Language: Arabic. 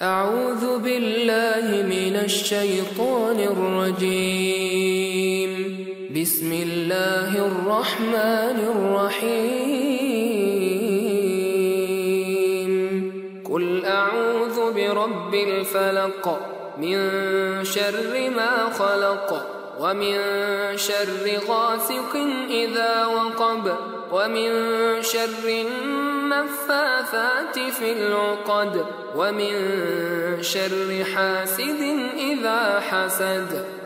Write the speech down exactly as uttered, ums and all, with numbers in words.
أعوذ بالله من الشيطان الرجيم. بسم الله الرحمن الرحيم. قل أعوذ برب الفلق من شر ما خلق ومن شر غاسق إذا وقب ومن شر النفاثات في العقد ومن شر حاسد إذا حسد.